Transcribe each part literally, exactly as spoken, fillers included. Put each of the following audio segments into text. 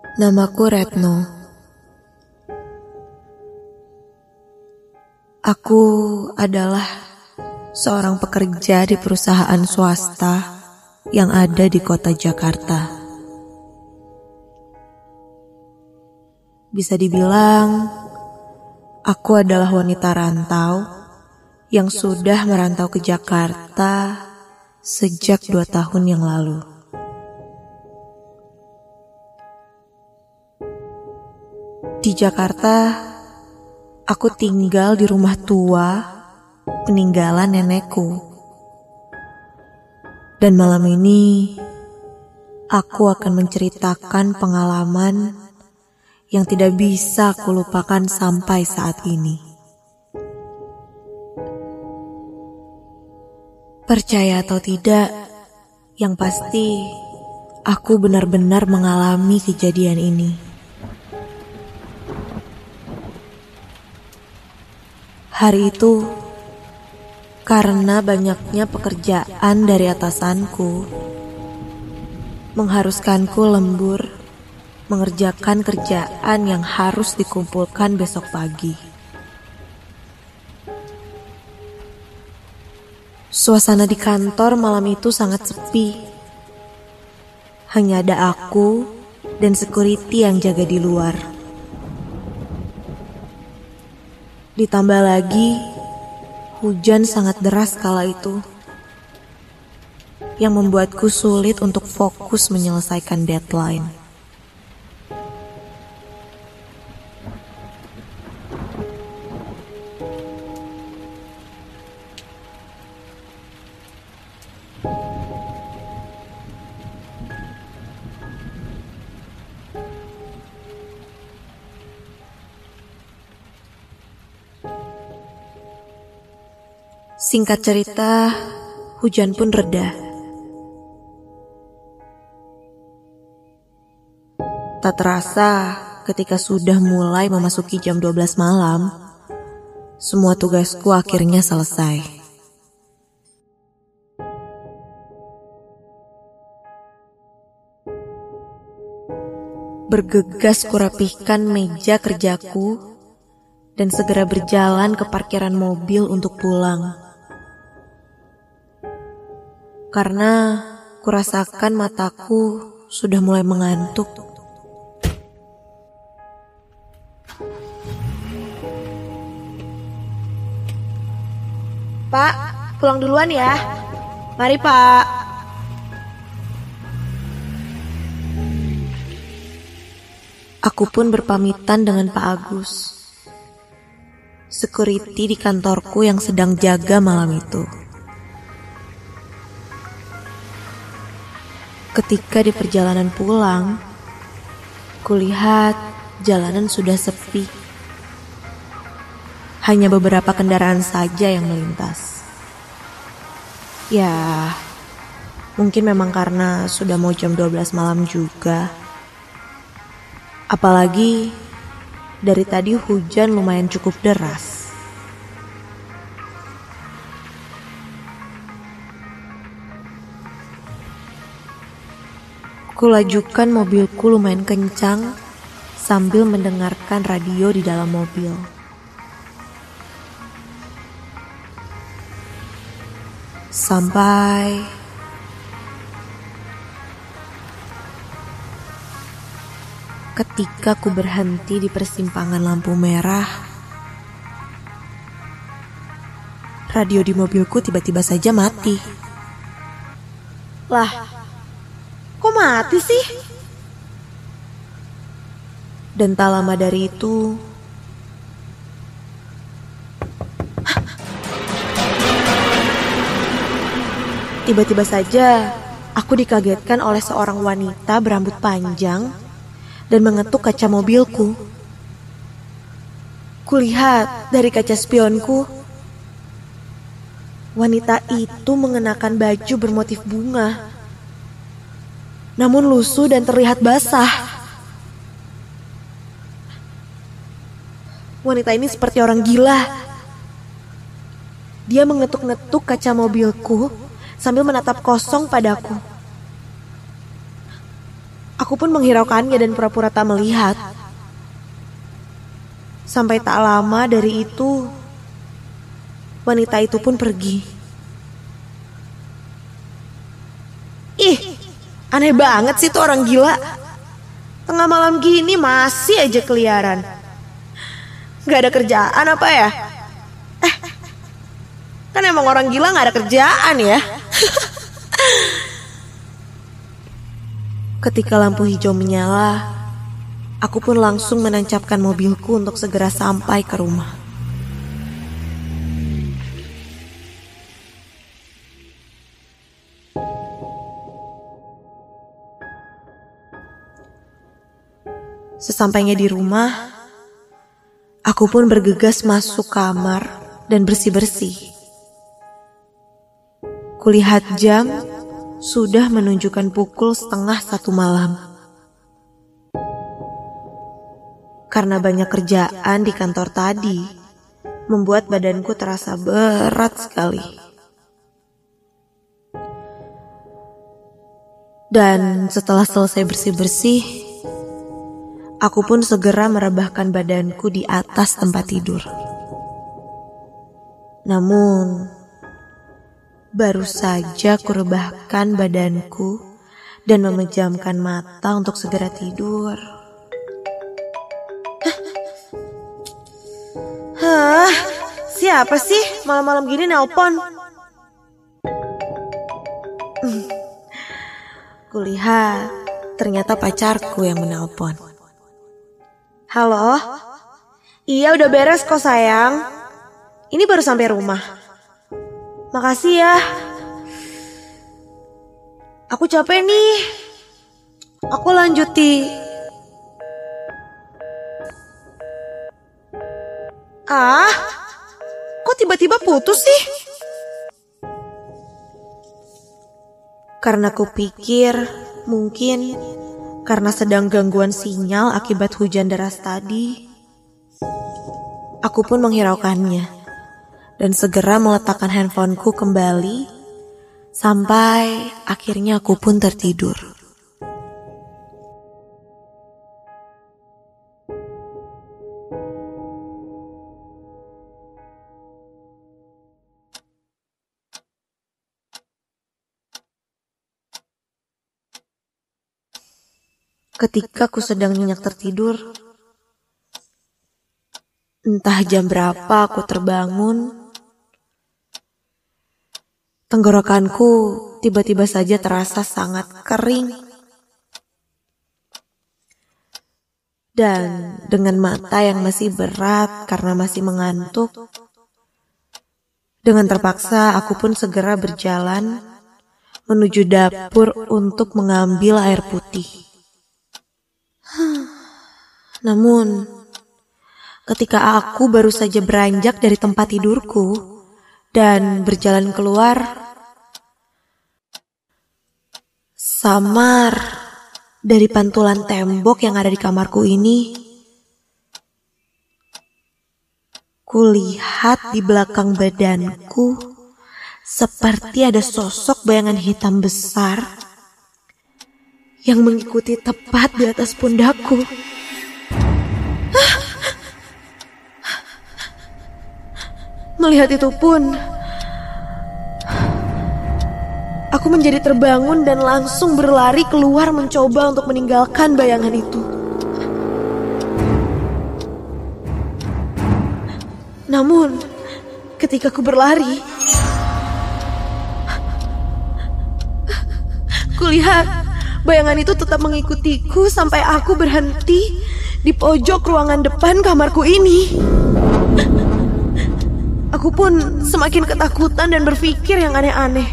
Namaku Retno. Aku adalah seorang pekerja di perusahaan swasta yang ada di kota Jakarta. Bisa dibilang, aku adalah wanita rantau yang sudah merantau ke Jakarta sejak dua tahun yang lalu. Di Jakarta, aku tinggal di rumah tua peninggalan nenekku. Dan malam ini, aku akan menceritakan pengalaman yang tidak bisa aku lupakan sampai saat ini. Percaya atau tidak, yang pasti aku benar-benar mengalami kejadian ini. Hari itu, karena banyaknya pekerjaan dari atasanku, mengharuskanku lembur mengerjakan kerjaan yang harus dikumpulkan besok pagi. Suasana di kantor malam itu sangat sepi. Hanya ada aku dan security yang jaga di luar. Ditambah lagi, hujan sangat deras kala itu, yang membuatku sulit untuk fokus menyelesaikan deadline. Singkat cerita, hujan pun reda. Tak terasa ketika sudah mulai memasuki jam dua belas malam, semua tugasku akhirnya selesai. Bergegas kurapihkan meja kerjaku dan segera berjalan ke parkiran mobil untuk pulang. Karena kurasakan mataku sudah mulai mengantuk. Pak, pulang duluan ya. Mari, Pak. Aku pun berpamitan dengan Pak Agus, security di kantorku yang sedang jaga malam itu. Ketika di perjalanan pulang, kulihat jalanan sudah sepi. Hanya beberapa kendaraan saja yang melintas. Ya, mungkin memang karena sudah mau jam dua belas malam juga. Apalagi dari tadi hujan lumayan cukup deras. Kulajukan mobilku lumayan kencang sambil mendengarkan radio di dalam mobil. Sampai ketika ku berhenti di persimpangan lampu merah, radio di mobilku tiba-tiba saja mati. Lah, kok mati sih? Dan tak lama dari itu, tiba-tiba saja aku dikagetkan oleh seorang wanita berambut panjang dan mengetuk kaca mobilku. Kulihat dari kaca spionku, wanita itu mengenakan baju bermotif bunga, namun lusuh dan terlihat basah. Wanita ini seperti orang gila. Dia mengetuk-ngetuk kaca mobilku sambil menatap kosong padaku. Aku pun menghiraukannya dan pura-pura tak melihat. Sampai tak lama dari itu, wanita itu pun pergi. Ih, aneh banget sih tuh orang gila. Tengah malam gini masih aja keliaran. Gak ada kerjaan apa ya? Eh, kan emang orang gila gak ada kerjaan ya. Ketika lampu hijau menyala, aku pun langsung menancapkan mobilku untuk segera sampai ke rumah. Sesampainya di rumah, aku pun bergegas masuk kamar dan bersih-bersih. Kulihat jam, sudah menunjukkan pukul setengah satu malam. Karena banyak kerjaan di kantor tadi, membuat badanku terasa berat sekali. Dan setelah selesai bersih-bersih, aku pun segera merebahkan badanku di atas tempat tidur. Namun, baru saja kurebahkan badanku dan memejamkan mata untuk segera tidur. Hah, siapa sih malam-malam gini nelpon? Hmm, kulihat ternyata pacarku yang menelpon. Halo? Iya udah beres kok sayang. Ini baru sampai rumah. Makasih ya. Aku capek nih. Aku lanjut di... Ah, kok tiba-tiba putus sih? Karena kupikir mungkin karena sedang gangguan sinyal akibat hujan deras tadi, aku pun menghiraukannya dan segera meletakkan handphoneku kembali sampai akhirnya aku pun tertidur. Ketika aku sedang nyenyak tertidur, entah jam berapa aku terbangun, tenggorokanku tiba-tiba saja terasa sangat kering. Dan dengan mata yang masih berat karena masih mengantuk, dengan terpaksa aku pun segera berjalan menuju dapur untuk mengambil air putih. Namun, ketika aku baru saja beranjak dari tempat tidurku dan berjalan keluar, samar dari pantulan tembok yang ada di kamarku ini, kulihat di belakang badanku seperti ada sosok bayangan hitam besar yang mengikuti tepat di atas pundakku. Melihat itu pun, aku menjadi terbangun dan langsung berlari keluar mencoba untuk meninggalkan bayangan itu. Namun, ketika aku berlari, kulihat bayangan itu tetap mengikutiku sampai aku berhenti di pojok ruangan depan kamarku ini. Aku pun semakin ketakutan dan berpikir yang aneh-aneh.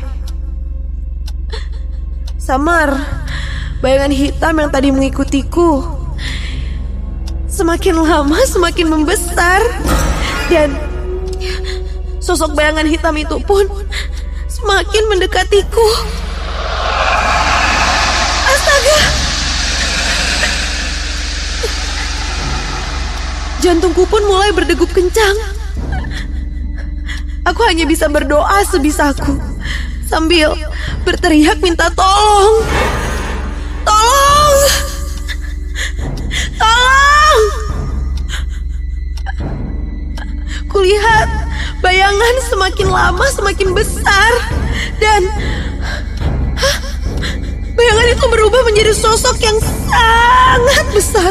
Samar, bayangan hitam yang tadi mengikutiku semakin lama semakin membesar. Dan sosok bayangan hitam itu pun semakin mendekatiku. Astaga! Jantungku pun mulai berdegup kencang. Aku hanya bisa berdoa sebisaku sambil berteriak minta tolong. Tolong! bayangan semakin lama semakin besar. Dan hah, bayangan itu berubah menjadi sosok yang sangat besar.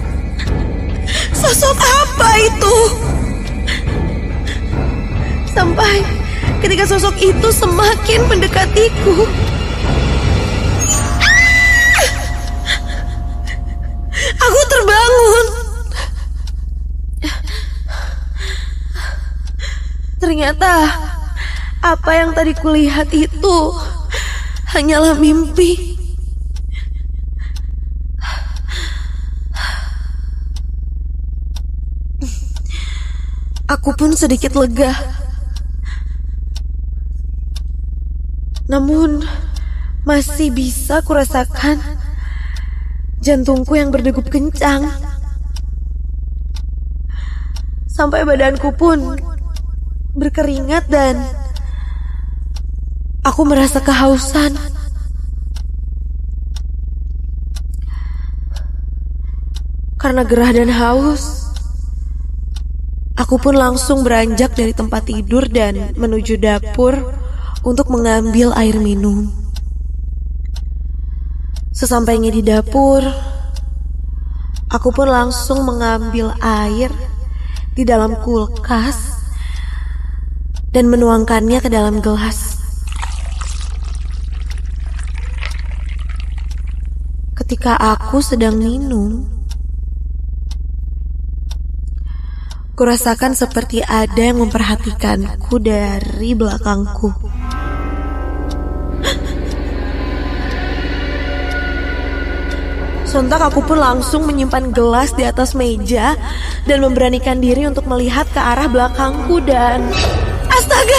Sosok apa itu? Sampai ketika sosok itu semakin mendekatiku, aku terbangun. Ternyata apa yang tadi kulihat itu hanyalah mimpi. Aku pun sedikit lega. Namun masih bisa kurasakan jantungku yang berdegup kencang. Sampai badanku pun berkeringat dan aku merasa kehausan. Karena gerah dan haus, aku pun langsung beranjak dari tempat tidur dan menuju dapur untuk mengambil air minum. Sesampainya di dapur, aku pun langsung mengambil air di dalam kulkas dan menuangkannya ke dalam gelas. Ketika aku sedang minum, kurasakan seperti ada yang memperhatikanku dari belakangku. Sontak aku pun langsung menyimpan gelas di atas meja dan memberanikan diri untuk melihat ke arah belakangku dan astaga!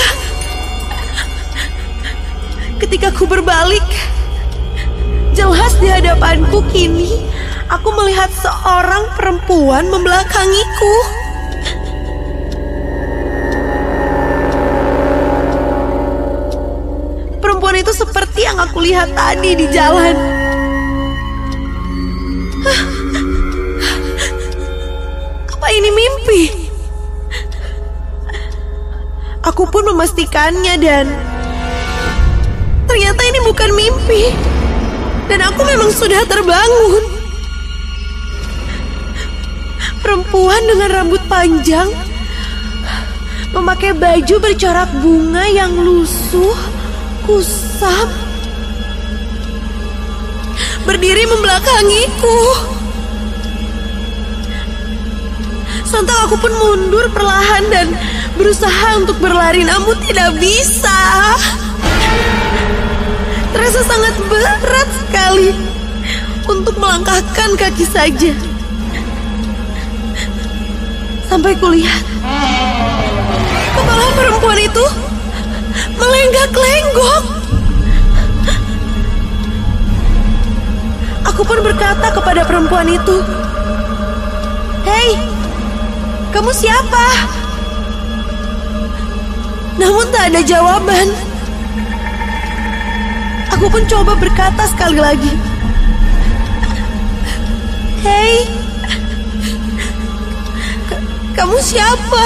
Ketika aku berbalik, jelas di hadapanku kini aku melihat seorang perempuan membelakangiku. Perempuan itu seperti yang aku lihat tadi di jalan. Apa ini mimpi? Aku pun memastikannya dan ternyata ini bukan mimpi. Dan aku memang sudah terbangun. Perempuan dengan rambut panjang, memakai baju bercorak bunga yang lusuh, kusam, berdiri membelakangiku. Sontak aku pun mundur perlahan dan berusaha untuk berlari, namun tidak bisa. Terasa sangat berat sekali untuk melangkahkan kaki saja. Sampai kulihat kepala perempuan itu melenggak-lenggok. Aku pun berkata kepada perempuan itu, "Hei, kamu siapa?" Namun tak ada jawaban. Aku pun coba berkata sekali lagi, "Hei, k- kamu siapa?"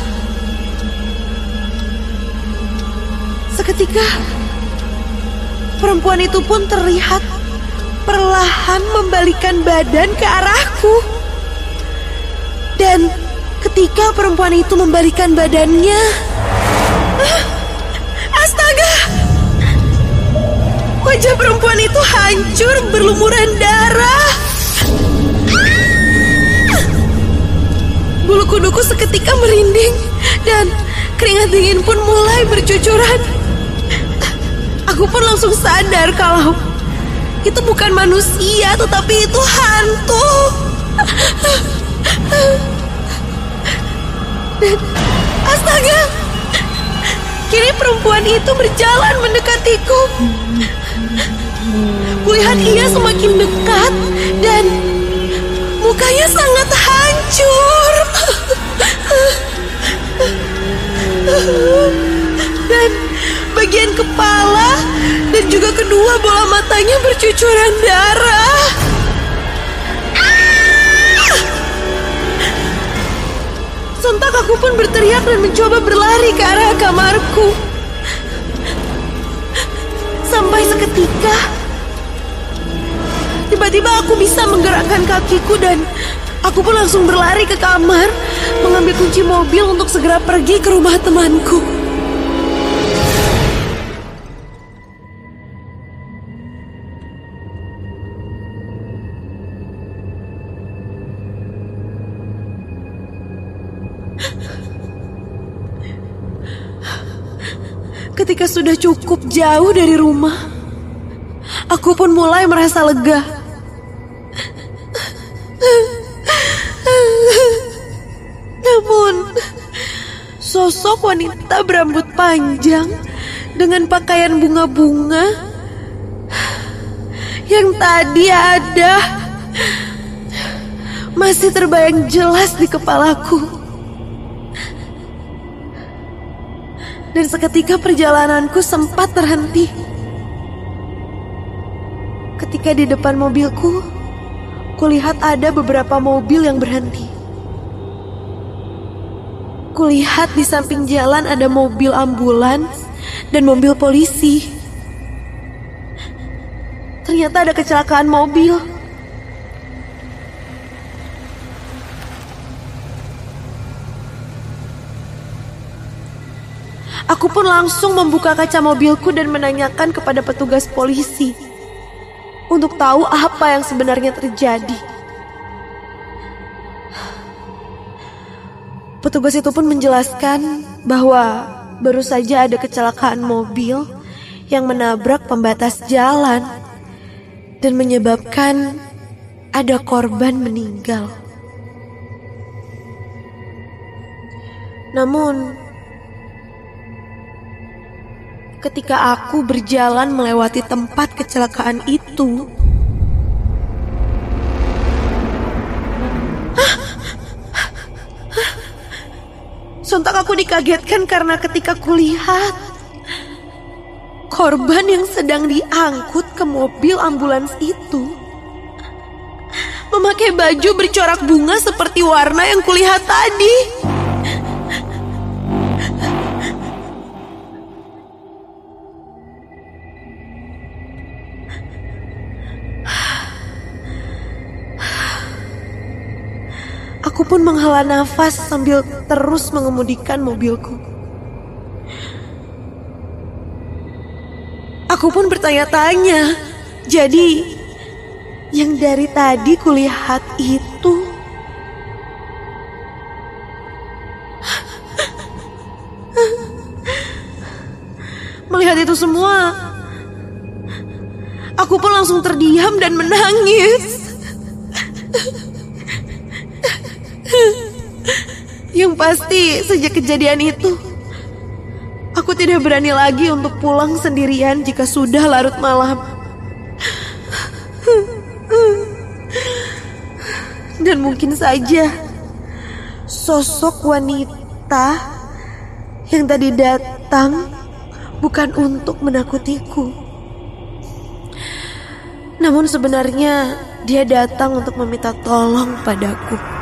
Seketika perempuan itu pun terlihat perlahan membalikkan badan ke arahku. Dan ketika perempuan itu membalikkan badannya, astaga! Wajah perempuan itu hancur berlumuran darah. Bulu kuduku seketika merinding dan keringat dingin pun mulai bercucuran. Aku pun langsung sadar kalau itu bukan manusia, tetapi itu hantu. Dan astaga, kini perempuan itu berjalan mendekatiku. Kulihat ia semakin dekat dan mukanya sangat hancur. Dan bagian kepala dan juga kedua bola matanya bercucuran darah. Sontak Aku pun berteriak dan mencoba berlari ke arah kamarku. Sampai seketika, tiba-tiba aku bisa menggerakkan kakiku dan aku pun langsung berlari ke kamar, mengambil kunci mobil untuk segera pergi ke rumah temanku. Ketika sudah cukup jauh dari rumah, aku pun mulai merasa lega. Namun, sosok wanita berambut panjang dengan pakaian bunga-bunga yang tadi ada masih terbayang jelas di kepalaku. Dan seketika perjalananku sempat terhenti. Ketika di depan mobilku, kulihat ada beberapa mobil yang berhenti. Kulihat di samping jalan ada mobil ambulans dan mobil polisi. Ternyata ada kecelakaan mobil. Aku pun langsung membuka kaca mobilku dan menanyakan kepada petugas polisi untuk tahu apa yang sebenarnya terjadi. Petugas itu pun menjelaskan bahwa baru saja ada kecelakaan mobil yang menabrak pembatas jalan dan menyebabkan ada korban meninggal. Namun, ketika aku berjalan melewati tempat kecelakaan itu, sontak aku dikagetkan karena ketika kulihat korban yang sedang diangkut ke mobil ambulans itu memakai baju bercorak bunga seperti warna yang kulihat tadi. Aku pun menghela nafas sambil terus mengemudikan mobilku. Aku pun bertanya-tanya, jadi yang dari tadi kulihat itu melihat itu semua, aku pun langsung terdiam dan menangis. Yang pasti sejak kejadian itu, aku tidak berani lagi untuk pulang sendirian jika sudah larut malam. Dan mungkin saja sosok wanita yang tadi datang bukan untuk menakutiku, namun sebenarnya dia datang untuk meminta tolong padaku.